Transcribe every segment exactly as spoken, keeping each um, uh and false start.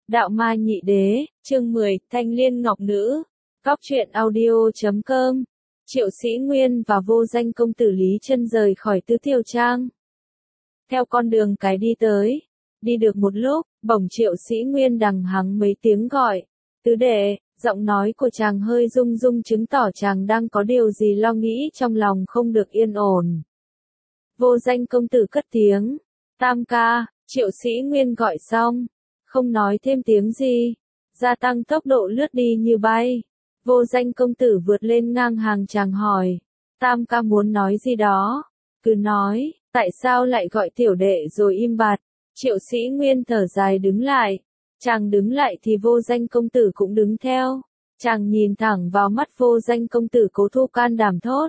Đạo Ma Nhị Đế, chương mười, Thanh Liên Ngọc Nữ. Cóc truyện audio chấm com. Triệu Sĩ Nguyên và vô danh công tử Lý Chân rời khỏi Tứ Tiểu Trang. Theo con đường cái đi tới. Đi được một lúc, bỗng Triệu Sĩ Nguyên đằng hắng mấy tiếng gọi. Tứ đệ, giọng nói của chàng hơi rung rung chứng tỏ chàng đang có điều gì lo nghĩ trong lòng không được yên ổn. Vô danh công tử cất tiếng. Tam ca, Triệu Sĩ Nguyên gọi xong. Không nói thêm tiếng gì. Gia tăng tốc độ lướt đi như bay. Vô danh công tử vượt lên ngang hàng chàng hỏi. Tam ca muốn nói gì đó? Cứ nói, tại sao lại gọi tiểu đệ rồi im bặt? Triệu Sĩ Nguyên thở dài đứng lại. Chàng đứng lại thì vô danh công tử cũng đứng theo. Chàng nhìn thẳng vào mắt vô danh công tử cố thu can đảm thốt.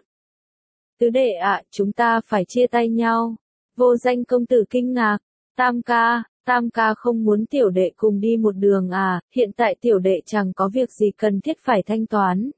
Tứ đệ ạ, chúng ta phải chia tay nhau. Vô danh công tử kinh ngạc. Tam ca, tam ca không muốn tiểu đệ cùng đi một đường à, hiện tại tiểu đệ chẳng có việc gì cần thiết phải thanh toán.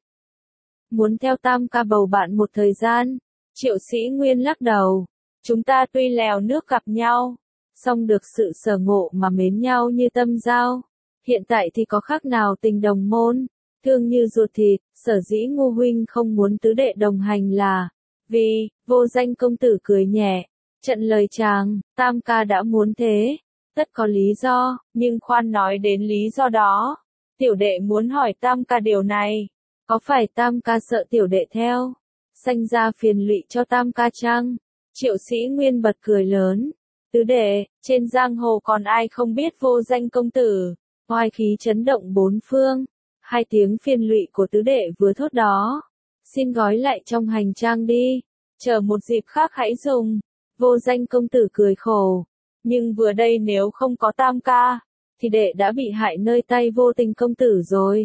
Muốn theo tam ca bầu bạn một thời gian. Triệu Sĩ Nguyên lắc đầu. Chúng ta tuy lèo nước gặp nhau, song được sự sở ngộ mà mến nhau như tâm giao. Hiện tại thì có khác nào tình đồng môn, thương như ruột thịt, sở dĩ Ngô huynh không muốn tứ đệ đồng hành là vì, vô danh công tử cười nhẹ. Trận lời chàng, tam ca đã muốn thế, tất có lý do, nhưng khoan nói đến lý do đó. Tiểu đệ muốn hỏi tam ca điều này, có phải tam ca sợ tiểu đệ theo, sanh ra phiền lụy cho tam ca chăng? Triệu Sĩ Nguyên bật cười lớn. Tứ đệ, trên giang hồ còn ai không biết vô danh công tử, oai khí chấn động bốn phương. Hai tiếng phiền lụy của tứ đệ vừa thốt đó. Xin gói lại trong hành trang đi, chờ một dịp khác hãy dùng. Vô danh công tử cười khổ. Nhưng vừa đây nếu không có tam ca, thì đệ đã bị hại nơi tay vô tình công tử rồi.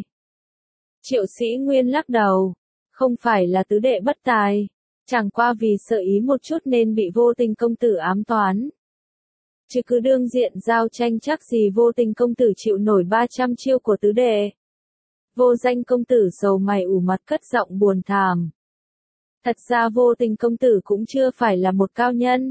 Triệu Sĩ Nguyên lắc đầu. Không phải là tứ đệ bất tài, chẳng qua vì sợ ý một chút nên bị vô tình công tử ám toán. Chứ cứ đương diện giao tranh chắc gì vô tình công tử chịu nổi ba trăm chiêu của tứ đệ. Vô danh công tử sầu mày ủ mặt cất giọng buồn thảm. Thật ra vô tình công tử cũng chưa phải là một cao nhân.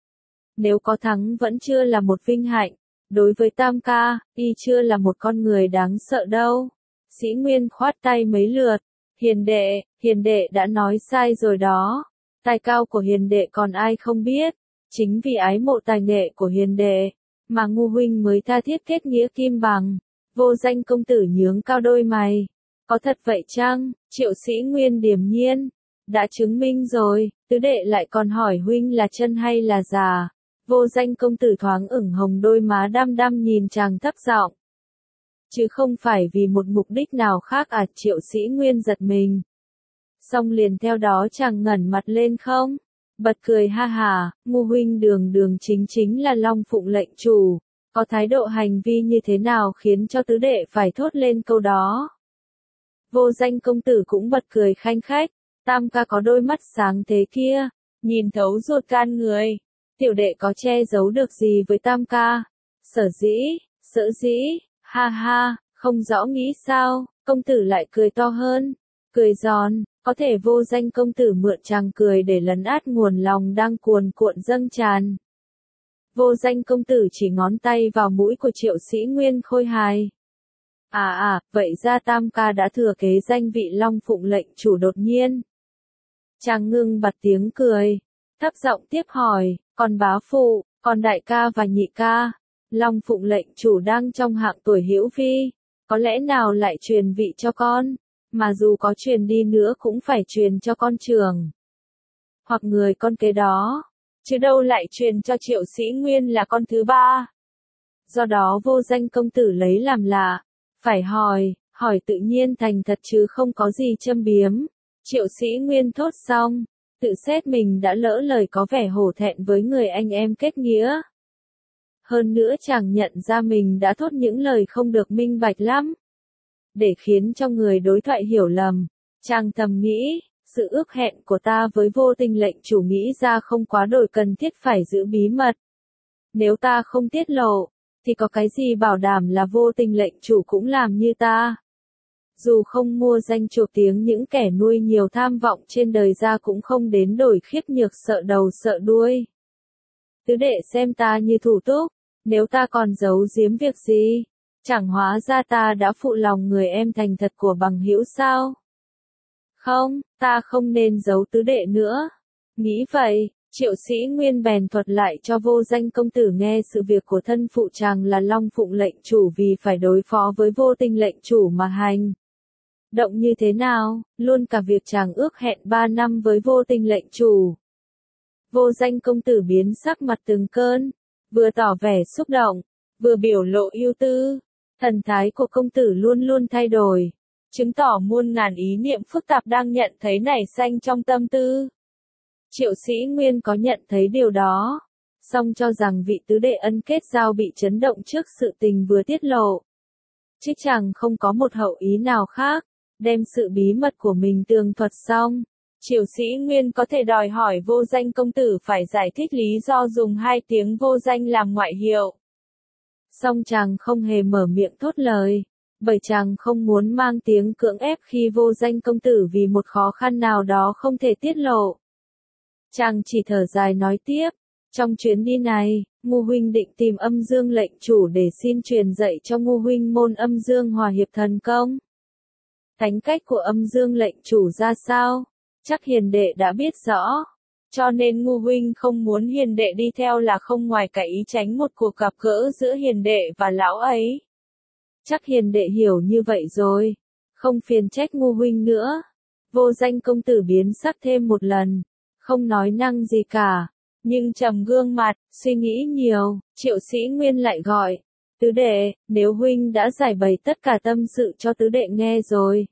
Nếu có thắng vẫn chưa là một vinh hạnh. Đối với tam ca, y chưa là một con người đáng sợ đâu. Sĩ Nguyên khoát tay mấy lượt. Hiền đệ, hiền đệ đã nói sai rồi đó. Tài cao của hiền đệ còn ai không biết. Chính vì ái mộ tài nghệ của hiền đệ, mà Ngô huynh mới tha thiết kết nghĩa kim bằng. Vô danh công tử nhướng cao đôi mày. Có thật vậy chăng? Triệu Sĩ Nguyên điềm nhiên. Đã chứng minh rồi, tứ đệ lại còn hỏi huynh là chân hay là giả. Vô danh công tử thoáng ửng hồng đôi má đăm đăm nhìn chàng thấp giọng. Chứ không phải vì một mục đích nào khác à? Triệu Sĩ Nguyên giật mình. Xong liền theo đó chàng ngẩng mặt lên không? Bật cười ha hà, Ngô huynh đường đường chính chính là Long Phụng lệnh chủ. Có thái độ hành vi như thế nào khiến cho tứ đệ phải thốt lên câu đó? Vô danh công tử cũng bật cười khanh khách. Tam ca có đôi mắt sáng thế kia, nhìn thấu ruột gan người. Tiểu đệ có che giấu được gì với tam ca? Sở dĩ, sở dĩ, ha ha, không rõ nghĩ sao, công tử lại cười to hơn. Cười giòn, có thể vô danh công tử mượn chàng cười để lấn át nguồn lòng đang cuồn cuộn dâng tràn. Vô danh công tử chỉ ngón tay vào mũi của Triệu Sĩ Nguyên khôi hài. À à, vậy ra tam ca đã thừa kế danh vị Long Phụng lệnh chủ đột nhiên. Chàng ngưng bật tiếng cười, thấp giọng tiếp hỏi, còn bá phụ, còn đại ca và nhị ca, Long Phụng lệnh chủ đang trong hạng tuổi hữu vi, có lẽ nào lại truyền vị cho con, mà dù có truyền đi nữa cũng phải truyền cho con trưởng, hoặc người con kế đó, chứ đâu lại truyền cho Triệu Sĩ Nguyên là con thứ ba. Do đó vô danh công tử lấy làm lạ, phải hỏi, hỏi tự nhiên thành thật chứ không có gì châm biếm. Triệu Sĩ Nguyên thốt xong, tự xét mình đã lỡ lời có vẻ hổ thẹn với người anh em kết nghĩa. Hơn nữa chàng nhận ra mình đã thốt những lời không được minh bạch lắm. Để khiến cho người đối thoại hiểu lầm, chàng thầm nghĩ, sự ước hẹn của ta với vô tình lệnh chủ nghĩ ra không quá đổi cần thiết phải giữ bí mật. Nếu ta không tiết lộ, thì có cái gì bảo đảm là vô tình lệnh chủ cũng làm như ta. Dù không mua danh chuộc tiếng những kẻ nuôi nhiều tham vọng trên đời ra cũng không đến đổi khiếp nhược sợ đầu sợ đuôi. Tứ đệ xem ta như thủ túc, nếu ta còn giấu giếm việc gì, Chẳng hóa ra ta đã phụ lòng người em thành thật của bằng hữu sao? Không, ta không nên giấu tứ đệ nữa. Nghĩ vậy, Triệu Sĩ Nguyên bèn thuật lại cho Vô Danh công tử nghe sự việc của thân phụ chàng là Long Phụng lệnh chủ vì phải đối phó với Vô Tình lệnh chủ mà hành động như thế nào, luôn cả việc chàng ước hẹn ba năm với Vô Tình lệnh chủ. Vô Danh công tử biến sắc mặt từng cơn, vừa tỏ vẻ xúc động, vừa biểu lộ ưu tư. Thần thái của công tử luôn luôn thay đổi, chứng tỏ muôn ngàn ý niệm phức tạp đang nhận thấy nảy sanh trong tâm tư. Triệu Sĩ Nguyên có nhận thấy điều đó, song cho rằng vị tứ đệ ân kết giao bị chấn động trước sự tình vừa tiết lộ. Chứ chàng không có một hậu ý nào khác, đem sự bí mật của mình tường thuật xong. Triệu Sĩ Nguyên có thể đòi hỏi Vô Danh công tử phải giải thích lý do dùng hai tiếng Vô Danh làm ngoại hiệu. Song chàng không hề mở miệng thốt lời, bởi chàng không muốn mang tiếng cưỡng ép khi Vô Danh công tử vì một khó khăn nào đó không thể tiết lộ. Chàng chỉ thở dài nói tiếp, trong chuyến đi này, Ngô huynh định tìm Âm Dương lệnh chủ để xin truyền dạy cho Ngô huynh môn Âm Dương Hòa Hiệp Thần Công. Thánh cách của Âm Dương lệnh chủ ra sao? Chắc hiền đệ đã biết rõ. Cho nên Ngô huynh không muốn hiền đệ đi theo là không ngoài cả ý tránh một cuộc gặp gỡ giữa hiền đệ và lão ấy. Chắc hiền đệ hiểu như vậy rồi, không phiền trách Ngô huynh nữa. Vô Danh công tử biến sắc thêm một lần, không nói năng gì cả, nhưng trầm gương mặt, suy nghĩ nhiều. Triệu Sĩ Nguyên lại gọi, tứ đệ, nếu huynh đã giải bày tất cả tâm sự cho tứ đệ nghe rồi,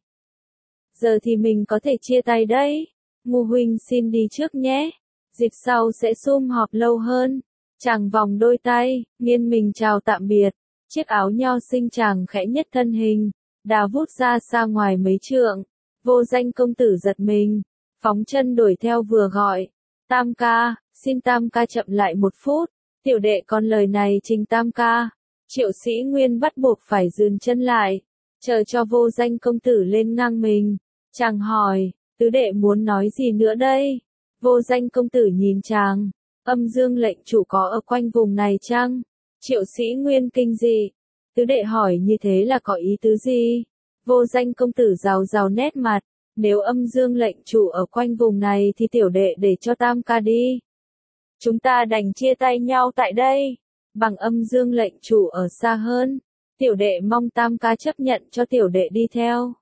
giờ thì mình có thể chia tay đấy. Ngô huynh xin đi trước nhé, dịp sau sẽ sum họp lâu hơn. Chàng vòng đôi tay, nghiêng mình chào tạm biệt, chiếc áo nho xinh chàng khẽ nhất thân hình, đào vút ra xa ngoài mấy trượng. Vô Danh công tử giật mình, phóng chân đuổi theo vừa gọi, Tam ca, xin Tam ca chậm lại một phút, tiểu đệ còn lời này trình Tam ca. Triệu Sĩ Nguyên bắt buộc phải dừng chân lại, chờ cho Vô Danh công tử lên ngang mình. Chàng hỏi, tứ đệ muốn nói gì nữa đây? Vô Danh công tử nhìn chàng, Âm Dương lệnh chủ có ở quanh vùng này chăng? Triệu Sĩ Nguyên kinh dị, tứ đệ hỏi như thế là có ý tứ gì? Vô Danh công tử rào rào nét mặt, nếu Âm Dương lệnh chủ ở quanh vùng này thì tiểu đệ để cho Tam ca đi. Chúng ta đành chia tay nhau tại đây, bằng Âm Dương lệnh chủ ở xa hơn, tiểu đệ mong Tam ca chấp nhận cho tiểu đệ đi theo.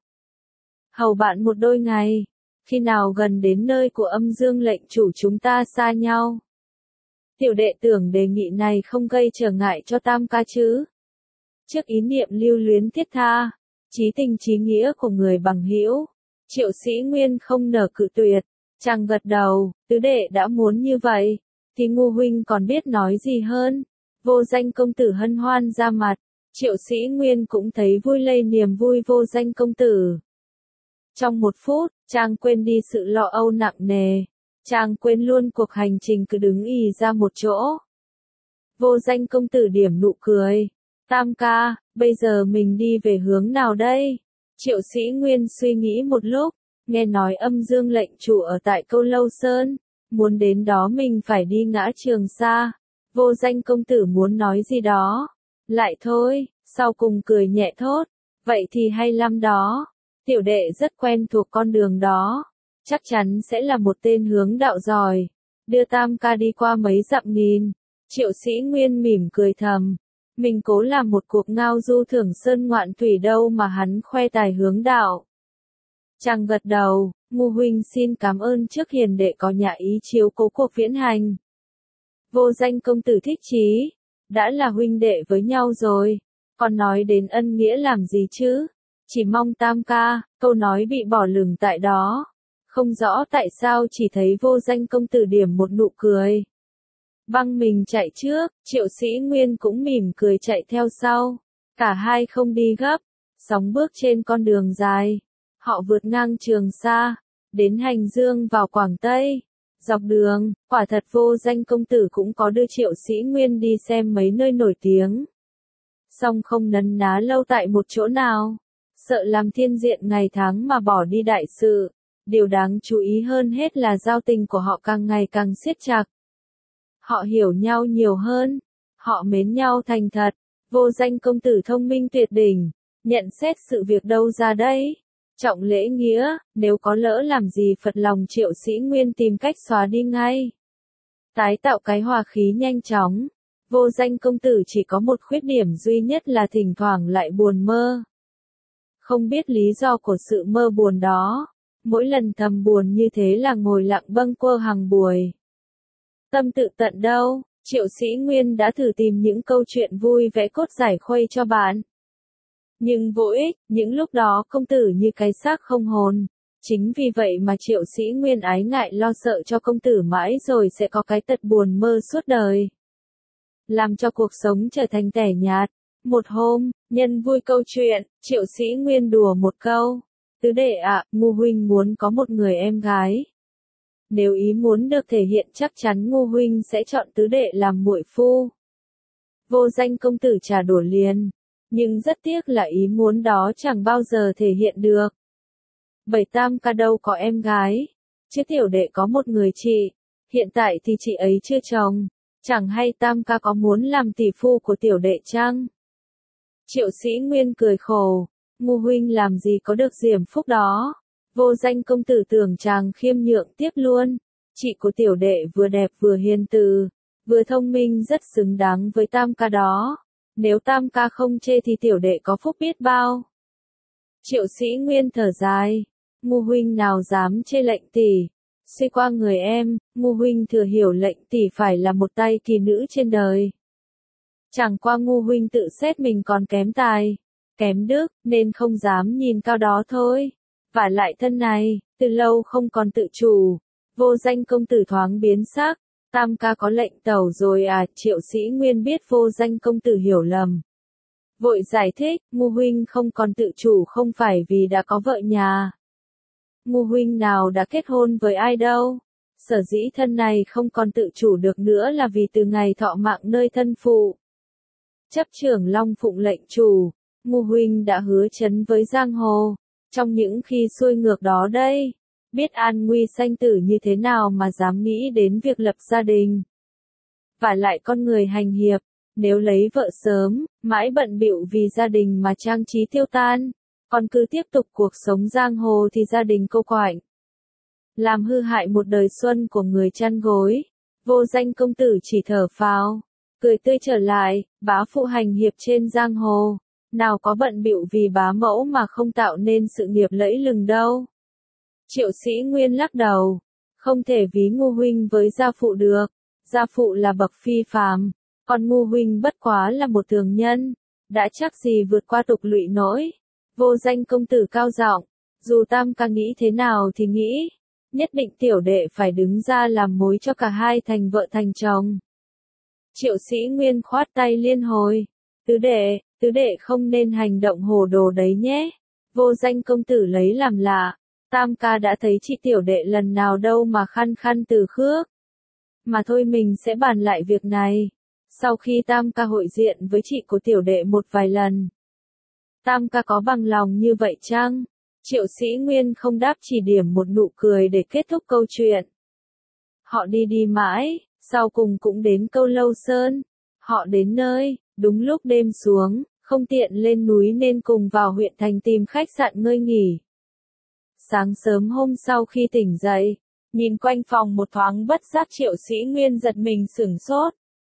Hầu bạn một đôi ngày, khi nào gần đến nơi của Âm Dương lệnh chủ chúng ta xa nhau. Tiểu đệ tưởng đề nghị này không gây trở ngại cho Tam ca chứ. Trước ý niệm lưu luyến thiết tha, chí tình chí nghĩa của người bằng hữu, Triệu Sĩ Nguyên không nở cự tuyệt, chàng gật đầu, tứ đệ đã muốn như vậy, thì Ngô huynh còn biết nói gì hơn. Vô Danh công tử hân hoan ra mặt, Triệu Sĩ Nguyên cũng thấy vui lây niềm vui Vô Danh công tử. Trong một phút, chàng quên đi sự lo âu nặng nề, chàng quên luôn cuộc hành trình cứ đứng ì ra một chỗ. Vô Danh công tử điểm nụ cười, Tam ca, bây giờ mình đi về hướng nào đây? Triệu Sĩ Nguyên suy nghĩ một lúc, nghe nói Âm Dương lệnh chủ ở tại Câu Lâu Sơn, muốn đến đó mình phải đi ngã Trường Sa. Vô Danh công tử muốn nói gì đó, lại thôi, sau cùng cười nhẹ thốt, vậy thì hay lắm đó, tiểu đệ rất quen thuộc con đường đó, chắc chắn sẽ là một tên hướng đạo giỏi, đưa Tam ca đi qua mấy dặm nghìn. Triệu Sĩ Nguyên mỉm cười thầm, mình cố làm một cuộc ngao du thưởng sơn ngoạn thủy đâu mà hắn khoe tài hướng đạo. Chàng gật đầu, Ngô huynh xin cảm ơn trước hiền đệ có nhã ý chiếu cố cuộc viễn hành. Vô Danh công tử thích chí, đã là huynh đệ với nhau rồi, còn nói đến ân nghĩa làm gì chứ, chỉ mong Tam ca, câu nói bị bỏ lửng tại đó, không rõ tại sao chỉ thấy Vô Danh công tử điểm một nụ cười. Băng mình chạy trước, Triệu Sĩ Nguyên cũng mỉm cười chạy theo sau, cả hai không đi gấp, sóng bước trên con đường dài, họ vượt ngang Trường Sa, đến Hành Dương vào Quảng Tây. Dọc đường, quả thật Vô Danh công tử cũng có đưa Triệu Sĩ Nguyên đi xem mấy nơi nổi tiếng. Song không nấn ná lâu tại một chỗ nào, sợ làm thiên diện ngày tháng mà bỏ đi đại sự. Điều đáng chú ý hơn hết là giao tình của họ càng ngày càng siết chặt. Họ hiểu nhau nhiều hơn, họ mến nhau thành thật, Vô danh công tử thông minh tuyệt đỉnh, nhận xét sự việc đâu ra đây? Trọng lễ nghĩa, nếu có lỡ làm gì phật lòng Triệu Sĩ Nguyên tìm cách xóa đi ngay. Tái tạo cái hòa khí nhanh chóng. Vô danh công tử chỉ có một khuyết điểm duy nhất là thỉnh thoảng lại buồn mơ. Không biết lý do của sự mơ buồn đó. Mỗi lần thầm buồn như thế là ngồi lặng bâng quơ hàng buổi. Tâm tự tận đâu, Triệu Sĩ Nguyên đã thử tìm những câu chuyện vui vẽ cốt giải khuây cho bạn. Nhưng vô ích, những lúc đó công tử như cái xác không hồn. Chính vì vậy mà Triệu Sĩ Nguyên ái ngại lo sợ cho công tử mãi rồi sẽ có cái tật buồn mơ suốt đời. Làm cho cuộc sống trở thành tẻ nhạt. Một hôm, nhân vui câu chuyện, Triệu Sĩ Nguyên đùa một câu. Tứ đệ ạ, Ngô huynh muốn có một người em gái. Nếu ý muốn được thể hiện chắc chắn Ngô huynh sẽ chọn tứ đệ làm muội phu. Vô danh công tử trả đũa liền. Nhưng rất tiếc là ý muốn đó chẳng bao giờ thể hiện được. Bảy tam ca đâu có em gái. Chứ tiểu đệ có một người chị. Hiện tại thì chị ấy chưa chồng. Chẳng hay tam ca có muốn làm tỷ phu của tiểu đệ chăng? Triệu Sĩ Nguyên cười khổ. Ngô huynh làm gì có được diễm phúc đó. Vô danh công tử tưởng chàng khiêm nhượng tiếp luôn. Chị của tiểu đệ vừa đẹp vừa hiền từ, vừa thông minh rất xứng đáng với tam ca đó. Nếu tam ca không chê thì tiểu đệ có phúc biết bao. Triệu Sĩ Nguyên thở dài. Ngô huynh nào dám chê lệnh tỷ. Suy qua người em, Ngô huynh thừa hiểu lệnh tỷ phải là một tay kỳ nữ trên đời. Chẳng qua Ngô huynh tự xét mình còn kém tài, kém đức, nên không dám nhìn cao đó thôi. Vả lại thân này, từ lâu không còn tự chủ. Vô danh công tử thoáng biến sắc. Tam ca có lệnh tẩu rồi à? Triệu Sĩ Nguyên biết vô danh công tử hiểu lầm. Vội giải thích, Ngô huynh không còn tự chủ không phải vì đã có vợ nhà. Ngô huynh nào đã kết hôn với ai đâu. Sở dĩ thân này không còn tự chủ được nữa là vì từ ngày thọ mạng nơi thân phụ. Chấp trưởng Long Phụng lệnh chủ, Ngô huynh đã hứa chấn với giang hồ. Trong những khi xuôi ngược đó đây, biết an nguy sanh tử như thế nào mà dám nghĩ đến việc lập gia đình. Và lại con người hành hiệp, nếu lấy vợ sớm, mãi bận bịu vì gia đình mà trang trí tiêu tan, còn cứ tiếp tục cuộc sống giang hồ thì gia đình cô quạnh. Làm hư hại một đời xuân của người chăn gối. Vô danh công tử chỉ thở phào, cười tươi trở lại, bá phụ hành hiệp trên giang hồ. Nào có bận bịu vì bá mẫu mà không tạo nên sự nghiệp lẫy lừng đâu. Triệu Sĩ Nguyên lắc đầu. Không thể ví Ngô huynh với gia phụ được. Gia phụ là bậc phi phàm, còn Ngô huynh bất quá là một thường nhân. Đã chắc gì vượt qua tục lụy nỗi. Vô danh công tử cao giọng. Dù tam ca nghĩ thế nào thì nghĩ. Nhất định tiểu đệ phải đứng ra làm mối cho cả hai thành vợ thành chồng. Triệu Sĩ Nguyên khoát tay liên hồi. Tứ đệ, tứ đệ không nên hành động hồ đồ đấy nhé. Vô danh công tử lấy làm lạ. Tam ca đã thấy chị tiểu đệ lần nào đâu mà khăn khăn từ khước. Mà thôi mình sẽ bàn lại việc này. Sau khi tam ca hội diện với chị của tiểu đệ một vài lần. Tam ca có bằng lòng như vậy chăng? Triệu Sĩ Nguyên không đáp chỉ điểm một nụ cười để kết thúc câu chuyện. Họ đi đi mãi, sau cùng cũng đến Câu Lâu Sơn. Họ đến nơi, đúng lúc đêm xuống, không tiện lên núi nên cùng vào huyện thành tìm khách sạn ngơi nghỉ. Sáng sớm hôm sau khi tỉnh dậy, nhìn quanh phòng một thoáng bất giác Triệu Sĩ Nguyên giật mình sửng sốt.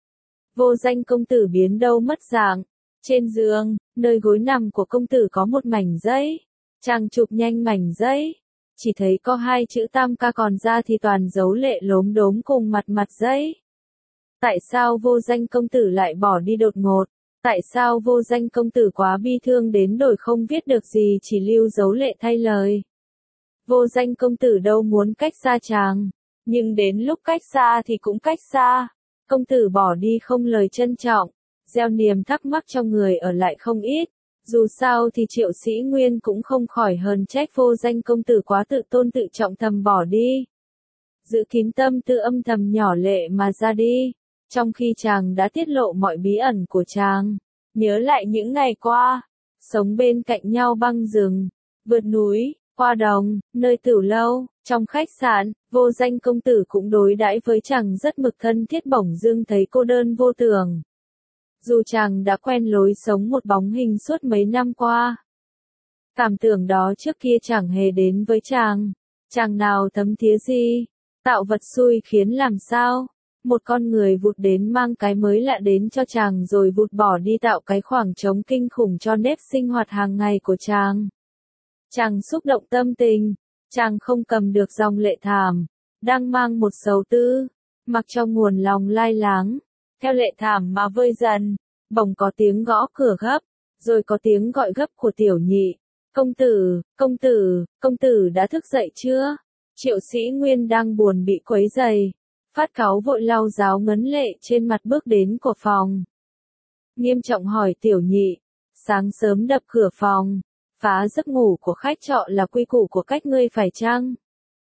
Vô danh công tử biến đâu mất dạng. Trên giường, nơi gối nằm của công tử có một mảnh giấy. Chàng chụp nhanh mảnh giấy. Chỉ thấy có hai chữ tam ca, còn ra thì toàn dấu lệ lốm đốm cùng mặt mặt giấy. Tại sao vô danh công tử lại bỏ đi đột ngột? Tại sao vô danh công tử quá bi thương đến đổi không viết được gì chỉ lưu dấu lệ thay lời? Vô danh công tử đâu muốn cách xa chàng. Nhưng đến lúc cách xa thì cũng cách xa. Công tử bỏ đi không lời trân trọng. Gieo niềm thắc mắc cho người ở lại không ít. Dù sao thì Triệu Sĩ Nguyên cũng không khỏi hờn trách vô danh công tử quá tự tôn tự trọng thầm bỏ đi. Giữ kín tâm tư âm thầm nhỏ lệ mà ra đi. Trong khi chàng đã tiết lộ mọi bí ẩn của chàng. Nhớ lại những ngày qua. Sống bên cạnh nhau băng rừng. Vượt núi, qua đồng, nơi tửu lâu, trong khách sạn, vô danh công tử cũng đối đãi với chàng rất mực thân thiết, bỗng dưng thấy cô đơn vô tưởng. Dù chàng đã quen lối sống một bóng hình suốt mấy năm qua. Cảm tưởng đó trước kia chẳng hề đến với chàng. Chàng nào thấm thía gì. Tạo vật xui khiến làm sao. Một con người vụt đến mang cái mới lạ đến cho chàng rồi vụt bỏ đi tạo cái khoảng trống kinh khủng cho nếp sinh hoạt hàng ngày của chàng. Chàng xúc động tâm tình. Chàng không cầm được dòng lệ thảm. Đang mang một sầu tư. Mặc trong nguồn lòng lai láng. Theo lệ thảm mà vơi dần. Bỗng có tiếng gõ cửa gấp. Rồi có tiếng gọi gấp của tiểu nhị. Công tử, công tử, công tử đã thức dậy chưa? Triệu Sĩ Nguyên đang buồn bị quấy rầy. Phát cáu vội lau ráo ngấn lệ trên mặt bước đến của phòng. Nghiêm trọng hỏi tiểu nhị. Sáng sớm đập cửa phòng. Phá giấc ngủ của khách trọ là quy củ của cách ngươi phải chăng?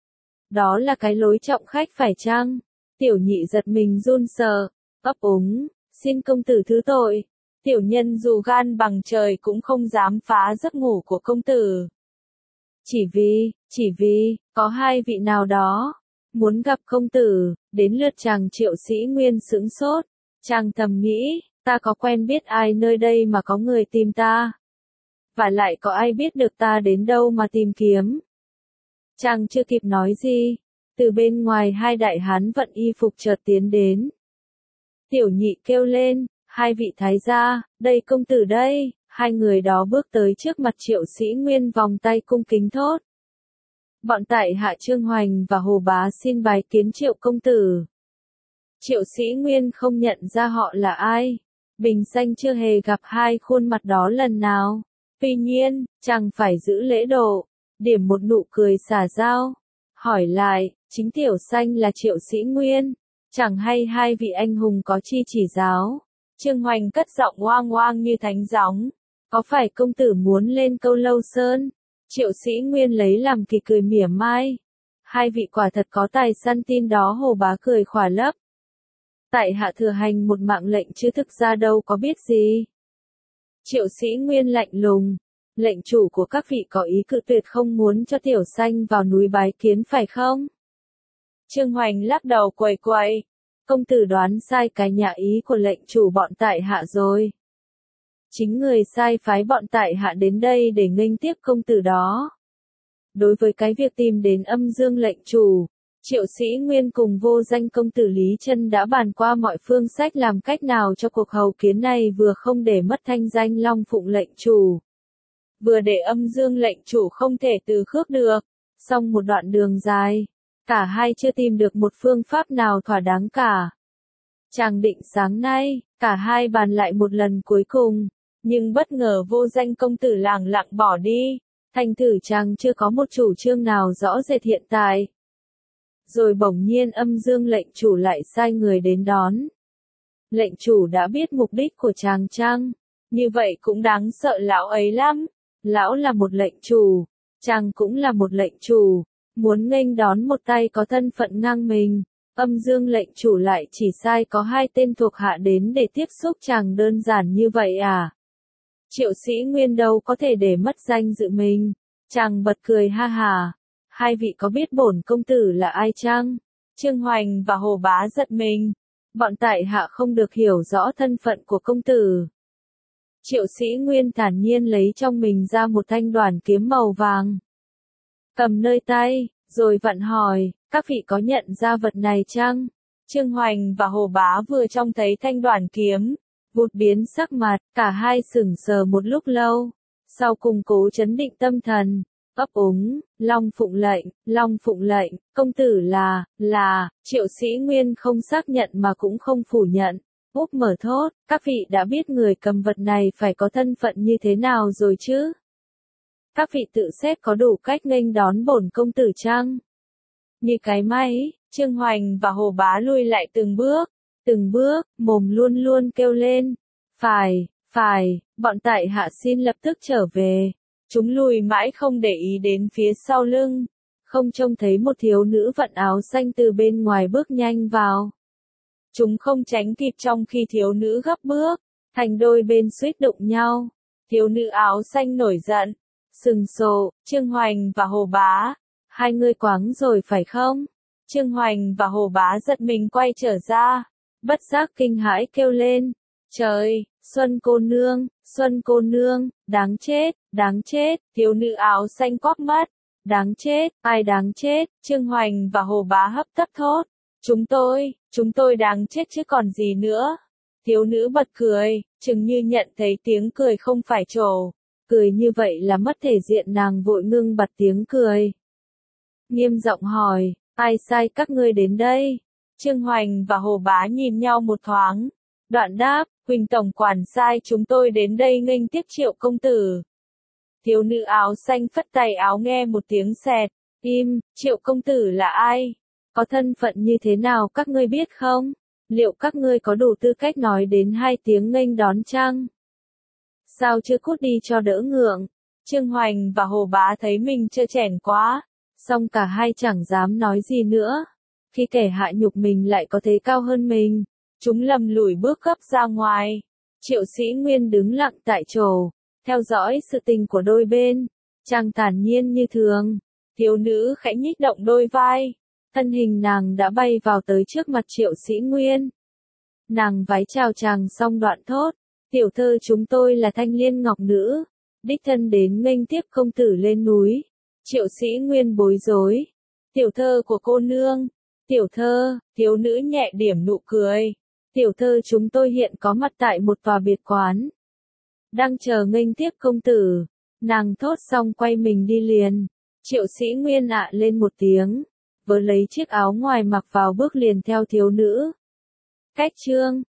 Đó là cái lối trọng khách phải chăng? Tiểu nhị giật mình run sợ. Ấp úng. Xin công tử thứ tội. Tiểu nhân dù gan bằng trời cũng không dám phá giấc ngủ của công tử. Chỉ vì, chỉ vì, có hai vị nào đó, muốn gặp công tử, đến lượt chàng Triệu Sĩ Nguyên sững sốt. Chàng thầm nghĩ, ta có quen biết ai nơi đây mà có người tìm ta? Và lại có ai biết được ta đến đâu mà tìm kiếm? Chàng chưa kịp nói gì, từ bên ngoài hai đại hán vận y phục chợt tiến đến. Tiểu nhị kêu lên. Hai vị thái gia, đây công tử đây. Hai người đó bước tới trước mặt Triệu Sĩ Nguyên vòng tay cung kính thốt. Bọn tại hạ Trương Hoành và Hồ Bá xin bái kiến Triệu công tử. Triệu Sĩ Nguyên không nhận ra họ là ai. Bình sinh chưa hề gặp hai khuôn mặt đó lần nào. Tuy nhiên, chàng phải giữ lễ độ. Điểm một nụ cười xả dao. Hỏi lại, chính tiểu sanh là Triệu Sĩ Nguyên. Chẳng hay hai vị anh hùng có chi chỉ giáo. Trương Hoành cất giọng oang oang như thánh gióng. Có phải công tử muốn lên Câu Lâu Sơn? Triệu Sĩ Nguyên lấy làm kỳ cười mỉa mai. Hai vị quả thật có tài săn tin đó. Hồ Bá cười khỏa lấp. Tại hạ thừa hành một mạng lệnh chứ thực ra đâu có biết gì. Triệu Sĩ Nguyên lạnh lùng. Lệnh chủ của các vị có ý cự tuyệt không muốn cho tiểu sanh vào núi bái kiến phải không? Trương Hoành lắc đầu quẩy quẩy. Công tử đoán sai cái nhà ý của lệnh chủ bọn tại hạ rồi. Chính người sai phái bọn tại hạ đến đây để nghênh tiếp công tử đó. Đối với cái việc tìm đến âm dương lệnh chủ, Triệu Sĩ Nguyên cùng vô danh công tử Lý Chân đã bàn qua mọi phương sách làm cách nào cho cuộc hầu kiến này vừa không để mất thanh danh Long Phụng lệnh chủ, vừa để âm dương lệnh chủ không thể từ khước được. Xong một đoạn đường dài, cả hai chưa tìm được một phương pháp nào thỏa đáng cả. Chàng định sáng nay, cả hai bàn lại một lần cuối cùng, nhưng bất ngờ vô danh công tử lẳng lặng bỏ đi, thành thử chàng chưa có một chủ trương nào rõ rệt hiện tại. Rồi bỗng nhiên âm dương lệnh chủ lại sai người đến đón. Lệnh chủ đã biết mục đích của chàng chăng? Như vậy cũng đáng sợ lão ấy lắm. Lão là một lệnh chủ, chàng cũng là một lệnh chủ. Muốn nghênh đón một tay có thân phận ngang mình, âm dương lệnh chủ lại chỉ sai có hai tên thuộc hạ đến để tiếp xúc chàng đơn giản như vậy à? Triệu Sĩ Nguyên đâu có thể để mất danh dự mình. Chàng bật cười ha hà. Hai vị có biết bổn công tử là ai chăng? Trương Hoành và Hồ Bá giật mình. Bọn tại hạ không được hiểu rõ thân phận của công tử. Triệu Sĩ Nguyên thản nhiên lấy trong mình ra một thanh đoản kiếm màu vàng. Cầm nơi tay, rồi vặn hỏi, các vị có nhận ra vật này chăng? Trương Hoành và Hồ Bá vừa trông thấy thanh đoản kiếm, vụt biến sắc mặt, cả hai sững sờ một lúc lâu. Sau cùng cố trấn định tâm thần, ấp úng, Long Phụng lệnh, Long Phụng lệnh, công tử là, là, Triệu Sĩ Nguyên không xác nhận mà cũng không phủ nhận. Úp mở thốt, các vị đã biết người cầm vật này phải có thân phận như thế nào rồi chứ? Các vị tự xét có đủ cách nghênh đón bổn công tử chăng? Như cái máy, Trương Hoành và Hồ Bá lui lại từng bước, từng bước, mồm luôn luôn kêu lên. Phải, phải, bọn tại hạ xin lập tức trở về. Chúng lùi mãi không để ý đến phía sau lưng. Không trông thấy một thiếu nữ vận áo xanh từ bên ngoài bước nhanh vào. Chúng không tránh kịp trong khi thiếu nữ gấp bước, thành đôi bên suýt đụng nhau. Thiếu nữ áo xanh nổi giận, sừng sộ, Trương Hoành và Hồ Bá. Hai người quáng rồi phải không? Trương Hoành và Hồ Bá giật mình quay trở ra, bất giác kinh hãi kêu lên. Trời, Xuân cô nương, Xuân cô nương, đáng chết, đáng chết, thiếu nữ áo xanh quắc mắt. Đáng chết, ai đáng chết, Trương Hoành và Hồ Bá hấp tấp thốt. Chúng tôi, chúng tôi đáng chết chứ còn gì nữa. Thiếu nữ bật cười, chừng như nhận thấy tiếng cười không phải trổ. Cười như vậy là mất thể diện, nàng vội ngưng bật tiếng cười. Nghiêm giọng hỏi, ai sai các ngươi đến đây? Trương Hoành và Hồ Bá nhìn nhau một thoáng. Đoạn đáp, Huỳnh tổng quản sai chúng tôi đến đây nghênh tiếp Triệu công tử. Thiếu nữ áo xanh phất tay áo, nghe một tiếng xẹt. Im, Triệu công tử là ai? Có thân phận như thế nào các ngươi biết không? Liệu các ngươi có đủ tư cách nói đến hai tiếng nghênh đón chăng? Sao chưa cút đi cho đỡ ngượng? Trương Hoành và Hồ Bá thấy mình trơ trẽn quá, song cả hai chẳng dám nói gì nữa. Khi kẻ hạ nhục mình lại có thế cao hơn mình, chúng lầm lủi bước gấp ra ngoài. Triệu Sĩ Nguyên đứng lặng tại chỗ, theo dõi sự tình của đôi bên. Chàng thản nhiên như thường. Thiếu nữ khẽ nhích động đôi vai, thân hình nàng đã bay vào tới trước mặt Triệu Sĩ Nguyên. Nàng vái chào chàng xong đoạn thốt, tiểu thơ chúng tôi là Thanh Liên Ngọc Nữ, đích thân đến nghênh tiếp công tử lên núi. Triệu Sĩ Nguyên bối rối, tiểu thơ của cô nương, tiểu thơ, thiếu nữ nhẹ điểm nụ cười. Tiểu thơ chúng tôi hiện có mặt tại một tòa biệt quán, đang chờ nghênh tiếp công tử. Nàng thốt xong quay mình đi liền. Triệu Sĩ Nguyên ạ lên một tiếng, vớ lấy chiếc áo ngoài mặc vào bước liền theo thiếu nữ. Cách chương